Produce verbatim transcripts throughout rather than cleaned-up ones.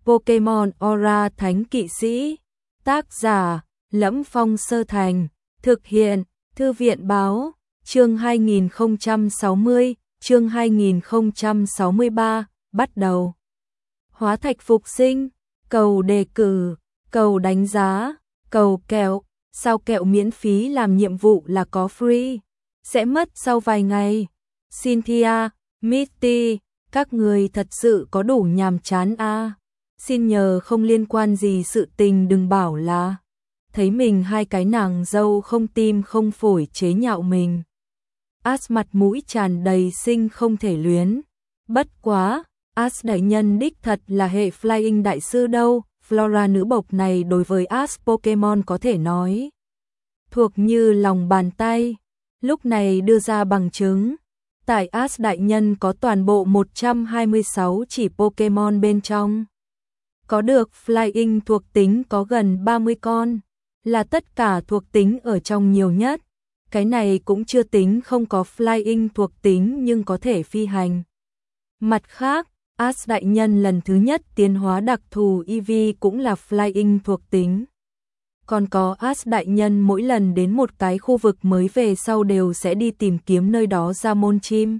Pokemon Aura Thánh Kỵ Sĩ. Tác giả: Lẫm Phong Sơ Thành. Thực hiện: Thư viện Báo. Chương hai nghìn không trăm sáu mươi, chương hai nghìn không trăm sáu mươi ba, bắt đầu. Hóa thạch phục sinh, cầu đề cử, cầu đánh giá, cầu kẹo, sao kẹo miễn phí làm nhiệm vụ là có free, sẽ mất sau vài ngày. Cynthia, Mitty, các người thật sự có đủ nhàm chán à? Xin nhờ không liên quan gì sự tình đừng bảo là thấy mình hai cái nàng dâu không tim không phổi chế nhạo mình. As mặt mũi tràn đầy sinh không thể luyến. Bất quá, As đại nhân đích thật là hệ Flying đại sư đâu. Flora nữ bộc này đối với As Pokemon có thể nói thuộc như lòng bàn tay. Lúc này đưa ra bằng chứng. Tại As đại nhân có toàn bộ một trăm hai mươi sáu chỉ Pokemon bên trong. Có được Flying thuộc tính có gần ba mươi con. Là tất cả thuộc tính ở trong nhiều nhất. Cái này cũng chưa tính không có Flying thuộc tính nhưng có thể phi hành. Mặt khác, As đại nhân lần thứ nhất tiến hóa đặc thù Eevee cũng là Flying thuộc tính. Còn có As đại nhân mỗi lần đến một cái khu vực mới về sau đều sẽ đi tìm kiếm nơi đó ra môn chim.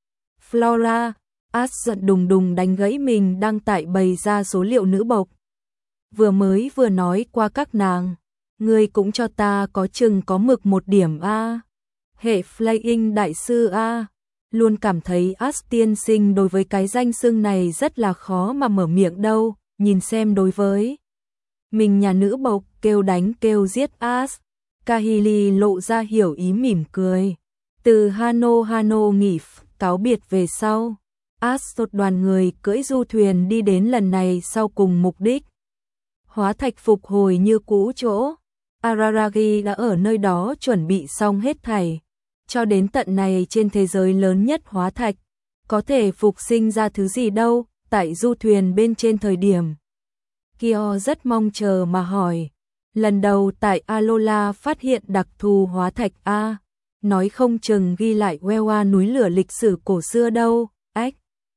Flora, As giận đùng đùng đánh gãy mình đang tại bày ra số liệu nữ bộc. Vừa mới vừa nói qua các nàng. Ngươi cũng cho ta có chừng có mực một điểm a. Hệ Flying đại sư a. Luôn cảm thấy As tiên sinh đối với cái danh xưng này rất là khó mà mở miệng đâu, nhìn xem đối với mình nhà nữ bộc kêu đánh kêu giết As. Kahili lộ ra hiểu ý mỉm cười. Từ Hano Hano nghỉ cáo biệt về sau, As một đoàn người cưỡi du thuyền đi đến lần này sau cùng mục đích. Hóa thạch phục hồi như cũ chỗ. Araragi đã ở nơi đó chuẩn bị xong hết thảy. Cho đến tận này trên thế giới lớn nhất hóa thạch, có thể phục sinh ra thứ gì đâu, tại du thuyền bên trên thời điểm. Kyo rất mong chờ mà hỏi, lần đầu tại Alola phát hiện đặc thù hóa thạch A, nói không chừng ghi lại Wewa núi lửa lịch sử cổ xưa đâu, ách.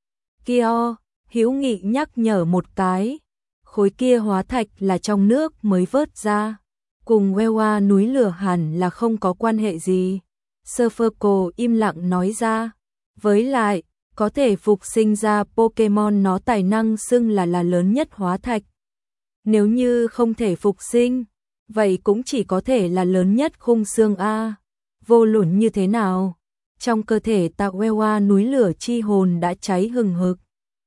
Kyo, hữu nghị nhắc nhở một cái, khối kia hóa thạch là trong nước mới vớt ra. Cùng Wewa núi lửa hẳn là không có quan hệ gì. Surferco im lặng nói ra. Với lại, có thể phục sinh ra Pokemon nó tài năng xưng là là lớn nhất hóa thạch. Nếu như không thể phục sinh, vậy cũng chỉ có thể là lớn nhất khung xương A. Vô luận như thế nào? Trong cơ thể tạo Wewa núi lửa chi hồn đã cháy hừng hực.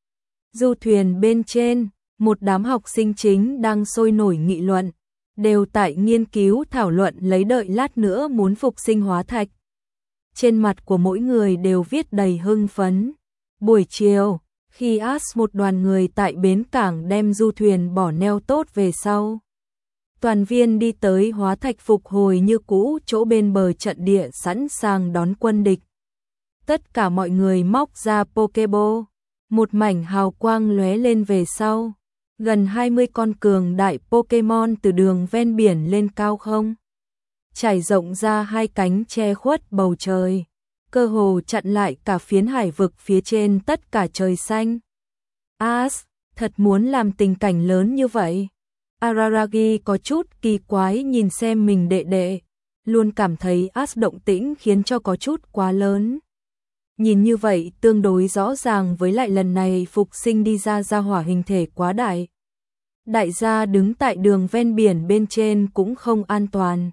Du thuyền bên trên, một đám học sinh chính đang sôi nổi nghị luận. Đều tại nghiên cứu thảo luận lấy đợi lát nữa muốn phục sinh hóa thạch. Trên mặt của mỗi người đều viết đầy hưng phấn. Buổi chiều, khi As một đoàn người tại bến cảng đem du thuyền bỏ neo tốt về sau. Toàn viên đi tới hóa thạch phục hồi như cũ chỗ bên bờ trận địa sẵn sàng đón quân địch. Tất cả mọi người móc ra Pokeball. Một mảnh hào quang lóe lên về sau. Gần hai mươi con cường đại Pokemon từ đường ven biển lên cao không. Trải rộng ra hai cánh che khuất bầu trời. Cơ hồ chặn lại cả phiến hải vực phía trên tất cả trời xanh. As, thật muốn làm tình cảnh lớn như vậy. Araragi có chút kỳ quái nhìn xem mình đệ đệ. Luôn cảm thấy As động tĩnh khiến cho có chút quá lớn. Nhìn như vậy tương đối rõ ràng với lại lần này phục sinh đi ra ra hỏa hình thể quá đại. Đại gia đứng tại đường ven biển bên trên cũng không an toàn.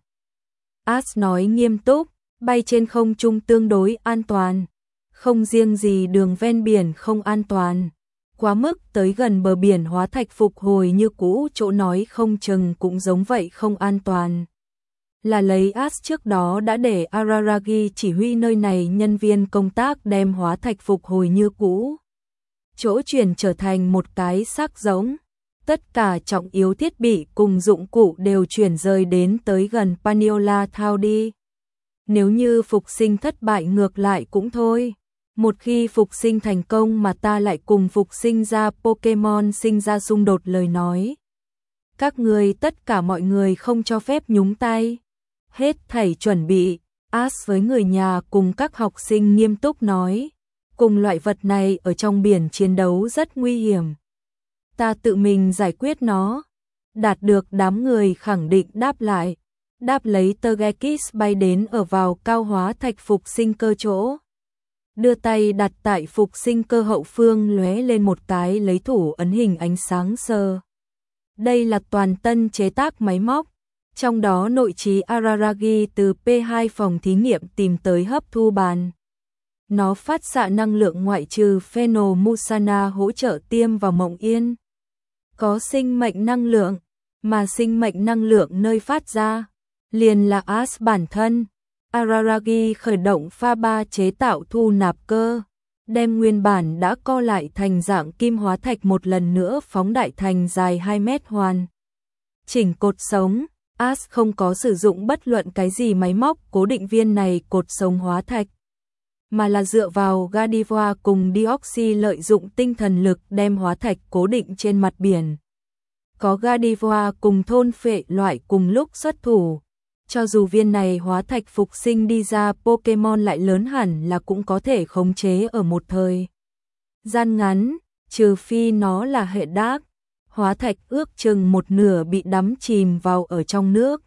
As nói nghiêm túc, bay trên không trung tương đối an toàn. Không riêng gì đường ven biển không an toàn. Quá mức tới gần bờ biển hóa thạch phục hồi như cũ chỗ nói không chừng cũng giống vậy không an toàn. Là lấy As trước đó đã để Araragi chỉ huy nơi này nhân viên công tác đem hóa thạch phục hồi như cũ. Chỗ chuyển trở thành một cái xác giống. Tất cả trọng yếu thiết bị cùng dụng cụ đều chuyển rời đến tới gần Paniola Thao đi. Nếu như phục sinh thất bại ngược lại cũng thôi. Một khi phục sinh thành công mà ta lại cùng phục sinh ra Pokemon sinh ra xung đột lời nói. Các người tất cả mọi người không cho phép nhúng tay. Hết thảy chuẩn bị, As với người nhà cùng các học sinh nghiêm túc nói. Cùng loại vật này ở trong biển chiến đấu rất nguy hiểm. Ta tự mình giải quyết nó. Đạt được đám người khẳng định đáp lại. Đáp lấy Tergekis bay đến ở vào cao hóa thạch phục sinh cơ chỗ. Đưa tay đặt tại phục sinh cơ hậu phương lóe lên một cái lấy thủ ấn hình ánh sáng sơ. Đây là toàn tân chế tác máy móc. Trong đó nội trí Araragi từ pê hai phòng thí nghiệm tìm tới hấp thu bàn. Nó phát xạ năng lượng ngoại trừ Phenomusana hỗ trợ tiêm vào Mộng Yên. Có sinh mệnh năng lượng, mà sinh mệnh năng lượng nơi phát ra liền là As bản thân. Araragi khởi động pha ba chế tạo thu nạp cơ, đem nguyên bản đã co lại thành dạng kim hóa thạch một lần nữa phóng đại thành dài hai mét hoàn. Chỉnh cột sống, As không có sử dụng bất luận cái gì máy móc cố định viên này cột sống hóa thạch, mà là dựa vào Gadiva cùng Dioxy lợi dụng tinh thần lực đem hóa thạch cố định trên mặt biển. Có Gadiva cùng thôn phệ loại cùng lúc xuất thủ. Cho dù viên này hóa thạch phục sinh đi ra Pokemon lại lớn hẳn là cũng có thể khống chế ở một thời gian ngắn, trừ phi nó là hệ đác. Hóa thạch ước chừng một nửa bị đắm chìm vào ở trong nước.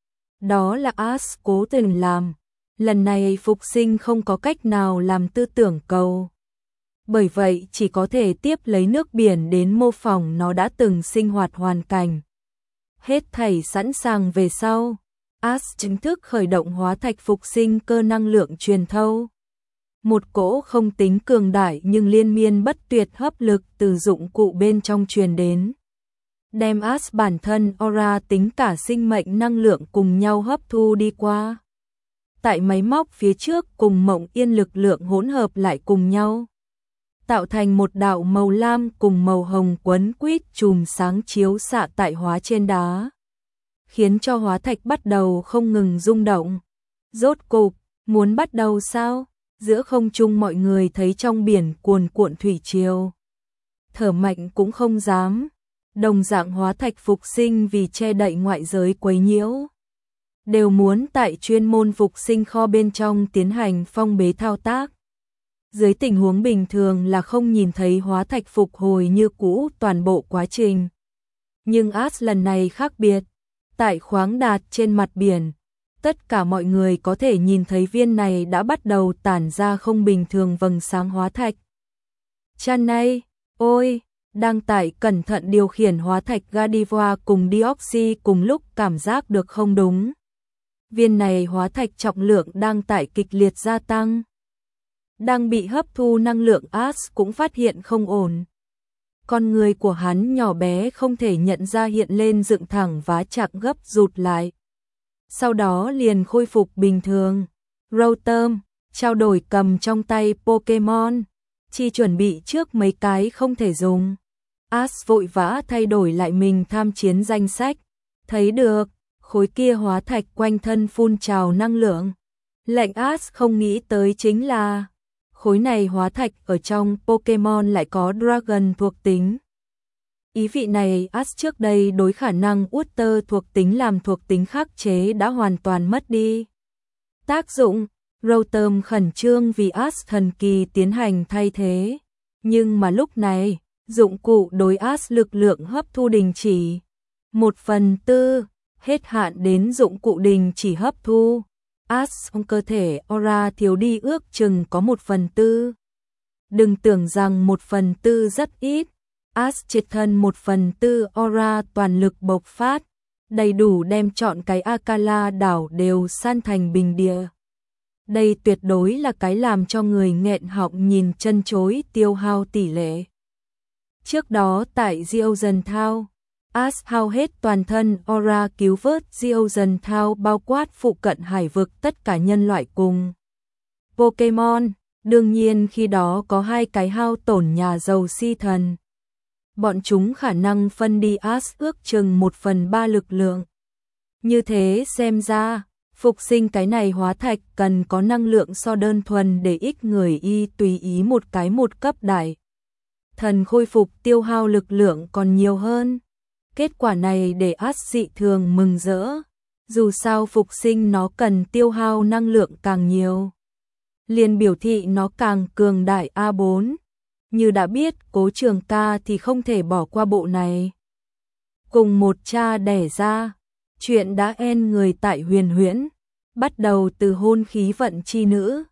Đó là As cố tình làm. Lần này phục sinh không có cách nào làm tư tưởng cầu. Bởi vậy chỉ có thể tiếp lấy nước biển đến mô phỏng nó đã từng sinh hoạt hoàn cảnh. Hết thảy sẵn sàng về sau. As chính thức khởi động hóa thạch phục sinh cơ năng lượng truyền thâu. Một cỗ không tính cường đại nhưng liên miên bất tuyệt hấp lực từ dụng cụ bên trong truyền đến. Đem As bản thân aura tính cả sinh mệnh năng lượng cùng nhau hấp thu đi qua. Tại máy móc phía trước cùng Mộng Yên lực lượng hỗn hợp lại cùng nhau. Tạo thành một đạo màu lam cùng màu hồng quấn quýt chùm sáng chiếu xạ tại hóa trên đá. Khiến cho hóa thạch bắt đầu không ngừng rung động. Rốt cục, muốn bắt đầu sao? Giữa không trung mọi người thấy trong biển cuồn cuộn thủy triều. Thở mạnh cũng không dám. Đồng dạng hóa thạch phục sinh vì che đậy ngoại giới quấy nhiễu. Đều muốn tại chuyên môn phục sinh kho bên trong tiến hành phong bế thao tác. Dưới tình huống bình thường là không nhìn thấy hóa thạch phục hồi như cũ toàn bộ quá trình. Nhưng As lần này khác biệt. Tại khoáng đạt trên mặt biển, tất cả mọi người có thể nhìn thấy viên này đã bắt đầu tản ra không bình thường vầng sáng hóa thạch. Chan này, ôi, đang tại cẩn thận điều khiển hóa thạch Gadiva cùng Dioxy cùng lúc cảm giác được không đúng. Viên này hóa thạch trọng lượng đang tại kịch liệt gia tăng. Đang bị hấp thu năng lượng As cũng phát hiện không ổn. Con người của hắn nhỏ bé không thể nhận ra hiện lên dựng thẳng vá chạc gấp rụt lại. Sau đó liền khôi phục bình thường. Rotom, trao đổi cầm trong tay Pokemon. Chi chuẩn bị trước mấy cái không thể dùng. As vội vã thay đổi lại mình tham chiến danh sách. Thấy được, khối kia hóa thạch quanh thân phun trào năng lượng. Lệnh As không nghĩ tới chính là khối này hóa thạch ở trong Pokemon lại có Dragon thuộc tính. Ý vị này As trước đây đối khả năng Water thuộc tính làm thuộc tính khắc chế đã hoàn toàn mất đi. Tác dụng, Rotom khẩn trương vì As thần kỳ tiến hành thay thế. Nhưng mà lúc này, dụng cụ đối As lực lượng hấp thu đình chỉ. Một phần tư, hết hạn đến dụng cụ đình chỉ hấp thu. As trong cơ thể aura thiếu đi ước chừng có một phần tư. Đừng tưởng rằng một phần tư rất ít. As triệt thân một phần tư aura toàn lực bộc phát, đầy đủ đem chọn cái Akala đảo đều san thành bình địa. Đây tuyệt đối là cái làm cho người nghẹn họng nhìn chân chối tiêu hao tỷ lệ. Trước đó tại Geozen Town, As hao hết toàn thân aura cứu vớt Geozen Town bao quát phụ cận hải vực tất cả nhân loại cùng Pokemon. Đương nhiên khi đó có hai cái hao tổn nhà giàu si thần. Bọn chúng khả năng phân đi As ước chừng một phần ba lực lượng. Như thế xem ra, phục sinh cái này hóa thạch cần có năng lượng so đơn thuần để ích người y tùy ý một cái một cấp đại. Thần khôi phục tiêu hao lực lượng còn nhiều hơn. Kết quả này để As dị thường mừng rỡ. Dù sao phục sinh nó cần tiêu hao năng lượng càng nhiều. Liền biểu thị nó càng cường đại A bốn. như đã biết Cố Trường Ca thì không thể bỏ qua bộ này. Cùng một cha đẻ ra, chuyện đã en người tại Huyền Huyễn, bắt đầu từ hôn khí vận chi nữ,